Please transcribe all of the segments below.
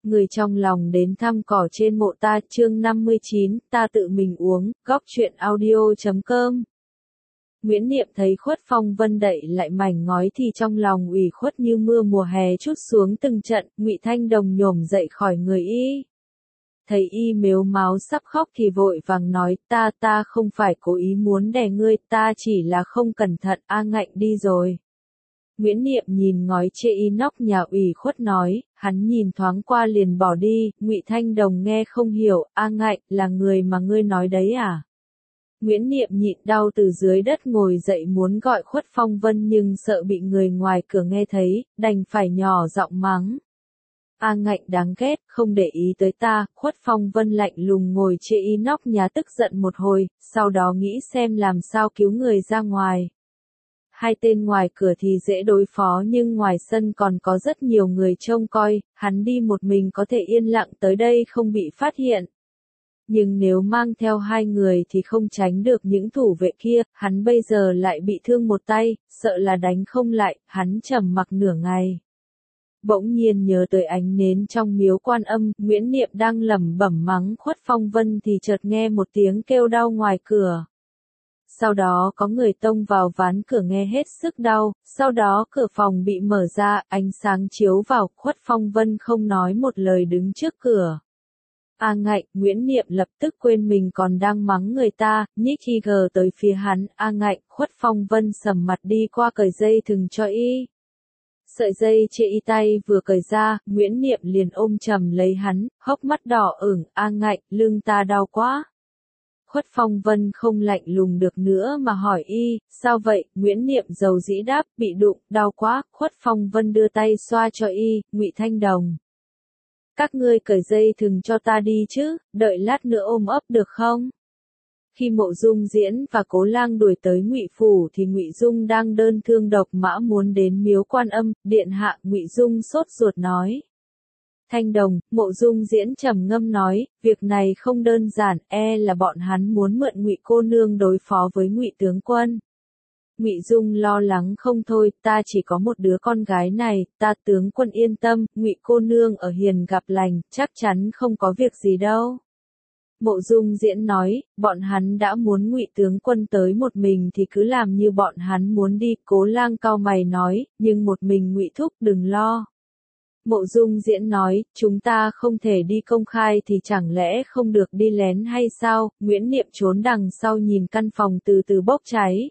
Người trong lòng đến thăm cỏ trên mộ ta, chương 59, ta tự mình uống, góc truyện audio.com. Nguyễn Niệm thấy Khuất Phong Vân đậy lại mảnh ngói thì trong lòng ủy khuất như mưa mùa hè trút xuống từng trận. Ngụy Thanh Đồng nhổm dậy khỏi người y. Thấy y mếu máo sắp khóc thì vội vàng nói, ta không phải cố ý muốn đè ngươi, ta chỉ là không cẩn thận, A Ngạnh đi rồi. Nguyễn Niệm nhìn ngói chê inox nhà ủy khuất nói, hắn nhìn thoáng qua liền bỏ đi. Ngụy Thanh Đồng nghe không hiểu, A Ngạnh, là người mà ngươi nói đấy à? Nguyễn Niệm nhịn đau từ dưới đất ngồi dậy muốn gọi Khuất Phong Vân nhưng sợ bị người ngoài cửa nghe thấy, đành phải nhỏ giọng mắng. A Ngạnh đáng ghét, không để ý tới ta. Khuất Phong Vân lạnh lùng ngồi chê inox nhà tức giận một hồi, sau đó nghĩ xem làm sao cứu người ra ngoài. Hai tên ngoài cửa thì dễ đối phó nhưng ngoài sân còn có rất nhiều người trông coi, hắn đi một mình có thể yên lặng tới đây không bị phát hiện. Nhưng nếu mang theo hai người thì không tránh được những thủ vệ kia, hắn bây giờ lại bị thương một tay, sợ là đánh không lại, hắn trầm mặc nửa ngày. Bỗng nhiên nhớ tới ánh nến trong miếu Quan Âm, Nguyễn Niệm đang lẩm bẩm mắng Khuất Phong Vân thì chợt nghe một tiếng kêu đau ngoài cửa. Sau đó có người tông vào ván cửa nghe hết sức đau, sau đó cửa phòng bị mở ra, ánh sáng chiếu vào, Khuất Phong Vân không nói một lời đứng trước cửa. A Ngạnh, Nguyễn Niệm lập tức quên mình còn đang mắng người ta, nhích y gờ tới phía hắn, A Ngạnh, Khuất Phong Vân sầm mặt đi qua cởi dây thừng cho y. Sợi dây chê y tay vừa cởi ra, Nguyễn Niệm liền ôm chầm lấy hắn, hốc mắt đỏ ửng, A Ngạnh, lưng ta đau quá. Khuất Phong Vân không lạnh lùng được nữa mà hỏi y, sao vậy? Nguyễn Niệm dầu dĩ đáp, bị đụng, đau quá. Khuất Phong Vân đưa tay xoa cho y, Ngụy Thanh Đồng. Các ngươi cởi dây thừng cho ta đi chứ, đợi lát nữa ôm ấp được không? Khi Mộ Dung Diễn và Cố Lang đuổi tới Ngụy phủ thì Ngụy Dung đang đơn thương độc mã muốn đến miếu Quan Âm, điện hạ. Ngụy Dung sốt ruột nói. Thanh Đồng, Mộ Dung Diễn trầm ngâm nói, việc này không đơn giản, là bọn hắn muốn mượn Ngụy cô nương đối phó với Ngụy tướng quân. Ngụy Dung lo lắng không thôi, ta chỉ có một đứa con gái này, ta tướng quân yên tâm, Ngụy cô nương ở hiền gặp lành, chắc chắn không có việc gì đâu. Mộ Dung Diễn nói, bọn hắn đã muốn Ngụy tướng quân tới một mình thì cứ làm như bọn hắn muốn đi. Cố Lang cau mày nói, nhưng một mình Ngụy thúc đừng lo. Mộ Dung Diễn nói, chúng ta không thể đi công khai thì chẳng lẽ không được đi lén hay sao? Nguyễn Niệm trốn đằng sau nhìn căn phòng từ từ bốc cháy.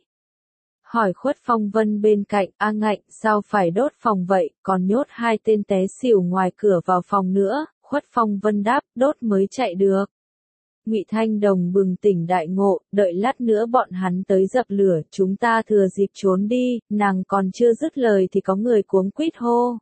Hỏi Khuất Phong Vân bên cạnh, A Ngạnh, sao phải đốt phòng vậy, còn nhốt hai tên té xỉu ngoài cửa vào phòng nữa? Khuất Phong Vân đáp, đốt mới chạy được. Ngụy Thanh Đồng bừng tỉnh đại ngộ, đợi lát nữa bọn hắn tới dập lửa, chúng ta thừa dịp trốn đi. Nàng còn chưa dứt lời thì có người cuống quýt hô.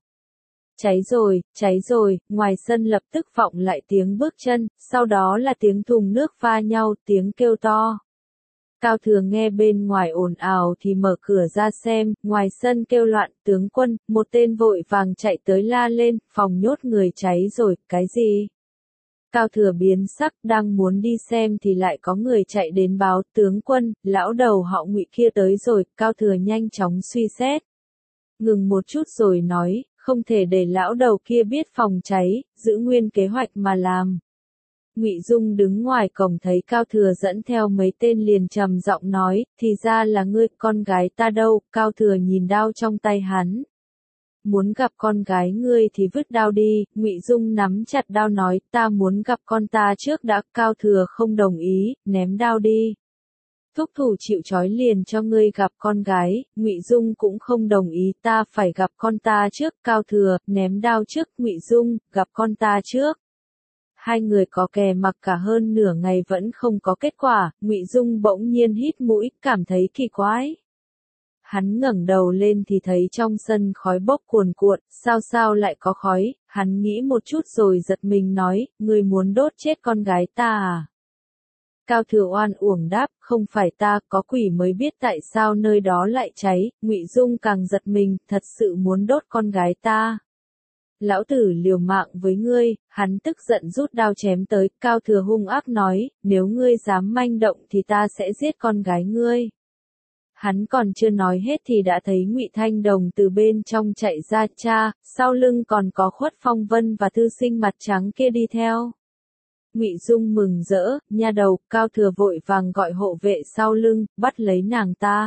Cháy rồi, ngoài sân lập tức vọng lại tiếng bước chân, sau đó là tiếng thùng nước va nhau, tiếng kêu to. Cao Thừa nghe bên ngoài ồn ào thì mở cửa ra xem, ngoài sân kêu loạn, tướng quân, một tên vội vàng chạy tới la lên, phòng nhốt người cháy rồi, cái gì? Cao Thừa biến sắc, đang muốn đi xem thì lại có người chạy đến báo, tướng quân, lão đầu họ Ngụy kia tới rồi. Cao Thừa nhanh chóng suy xét. Ngừng một chút rồi nói, không thể để lão đầu kia biết phòng cháy, giữ nguyên kế hoạch mà làm. Ngụy Dung đứng ngoài cổng thấy Cao Thừa dẫn theo mấy tên liền trầm giọng nói, thì ra là ngươi, con gái ta đâu? Cao Thừa nhìn đao trong tay hắn. Muốn gặp con gái ngươi thì vứt đao đi. Ngụy Dung nắm chặt đao nói, ta muốn gặp con ta trước đã. Cao Thừa không đồng ý, ném đao đi. Thúc thủ chịu trói liền cho ngươi gặp con gái. Ngụy Dung cũng không đồng ý, ta phải gặp con ta trước. Cao Thừa, ném đao trước. Ngụy Dung, gặp con ta trước. Hai người có kè mặc cả hơn nửa ngày vẫn không có kết quả. Ngụy Dung bỗng nhiên hít mũi, cảm thấy kỳ quái. Hắn ngẩng đầu lên thì thấy trong sân khói bốc cuồn cuộn, sao lại có khói? Hắn nghĩ một chút rồi giật mình nói, ngươi muốn đốt chết con gái ta à? Cao Thừa oan uổng đáp, không phải ta, có quỷ mới biết tại sao nơi đó lại cháy. Ngụy Dung càng giật mình, thật sự muốn đốt con gái ta. Lão tử liều mạng với ngươi. Hắn tức giận rút đao chém tới. Cao Thừa hung ác nói, nếu ngươi dám manh động thì ta sẽ giết con gái ngươi. Hắn còn chưa nói hết thì đã thấy Ngụy Thanh Đồng từ bên trong chạy ra, cha, sau lưng còn có Khuất Phong Vân và thư sinh mặt trắng kia đi theo. Ngụy Dung mừng rỡ, nha đầu, Cao Thừa vội vàng gọi hộ vệ sau lưng, bắt lấy nàng ta.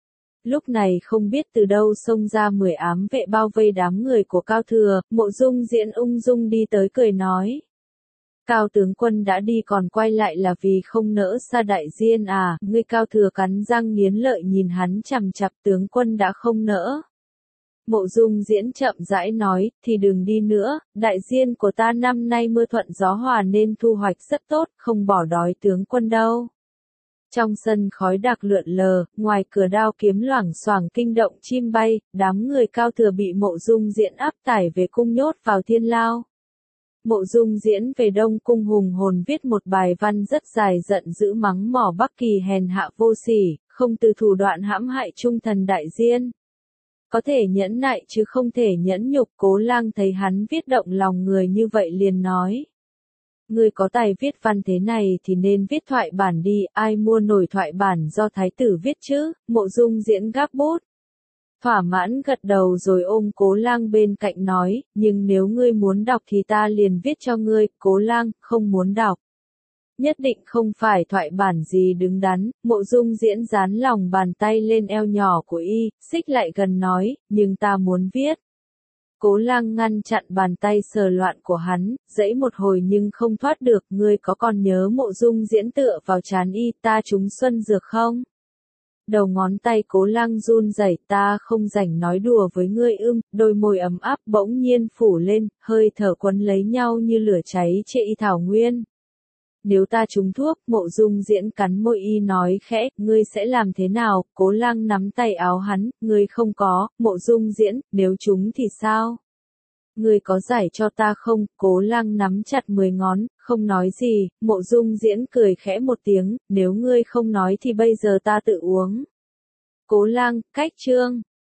Lúc này không biết từ đâu xông ra 10 ám vệ bao vây đám người của Cao Thừa, Mộ Dung Diễn ung dung đi tới cười nói. Cao tướng quân đã đi còn quay lại là vì không nỡ xa đại diên à, ngươi Cao Thừa cắn răng nghiến lợi nhìn hắn chằm chằm, tướng quân đã không nỡ. Mộ Dung Diễn chậm rãi nói, thì đừng đi nữa, đại diên của ta năm nay mưa thuận gió hòa nên thu hoạch rất tốt, không bỏ đói tướng quân đâu. Trong sân khói đặc lượn lờ, ngoài cửa đao kiếm loảng xoảng kinh động chim bay, đám người Cao Thừa bị Mộ Dung Diễn áp tải về cung nhốt vào thiên lao. Mộ Dung Diễn về Đông Cung hùng hồn viết một bài văn rất dài giận dữ mắng mỏ Bắc Kỳ hèn hạ vô sỉ, không từ thủ đoạn hãm hại trung thần đại diên. Có thể nhẫn nại chứ không thể nhẫn nhục. Cố Lang thấy hắn viết động lòng người như vậy liền nói. Ngươi có tài viết văn thế này thì nên viết thoại bản đi, ai mua nổi thoại bản do thái tử viết chứ, Mộ Dung Diễn gáp bút. Thỏa mãn gật đầu rồi ôm Cố Lang bên cạnh nói, nhưng nếu ngươi muốn đọc thì ta liền viết cho ngươi. Cố Lang không muốn đọc. Nhất định không phải thoại bản gì đứng đắn. Mộ Dung Diễn dán lòng bàn tay lên eo nhỏ của y, xích lại gần nói, nhưng ta muốn viết. Cố Lang ngăn chặn bàn tay sờ loạn của hắn, dãy một hồi nhưng không thoát được. Ngươi có còn nhớ Mộ Dung Diễn tựa vào trán y, ta trúng xuân dược không? Đầu ngón tay Cố Lang run rẩy, ta không rảnh nói đùa với ngươi đôi môi ấm áp bỗng nhiên phủ lên, hơi thở quấn lấy nhau như lửa cháy trên y thảo nguyên. Nếu ta trúng thuốc, Mộ Dung Diễn cắn môi y nói khẽ, ngươi sẽ làm thế nào? Cố Lang nắm tay áo hắn, ngươi không có. Mộ Dung Diễn, nếu trúng thì sao? Ngươi có giải cho ta không? Cố Lang nắm chặt 10 ngón, không nói gì. Mộ Dung Diễn cười khẽ một tiếng, nếu ngươi không nói thì bây giờ ta tự uống. Cố Lang, cách chương